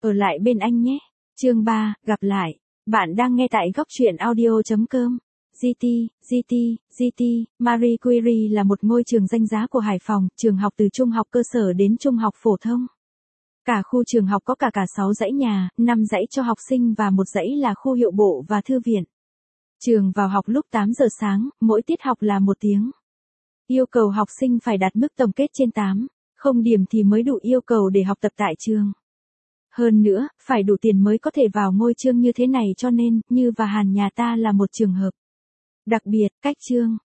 Ở lại bên anh nhé. Chương 3, gặp lại. Bạn đang nghe tại góc truyện audio.com. GT, Marie Curie là một ngôi trường danh giá của Hải Phòng, trường học từ trung học cơ sở đến trung học phổ thông. Cả khu trường học có cả 6 dãy nhà, 5 dãy cho học sinh và một dãy là khu hiệu bộ và thư viện. Trường vào học lúc 8 giờ sáng, mỗi tiết học là 1 tiếng. Yêu cầu học sinh phải đạt mức tổng kết trên 8, không điểm thì mới đủ yêu cầu để học tập tại trường. Hơn nữa, phải đủ tiền mới có thể vào ngôi trường như thế này cho nên, Như và Hàn nhà ta là một trường hợp đặc biệt. Cách chương,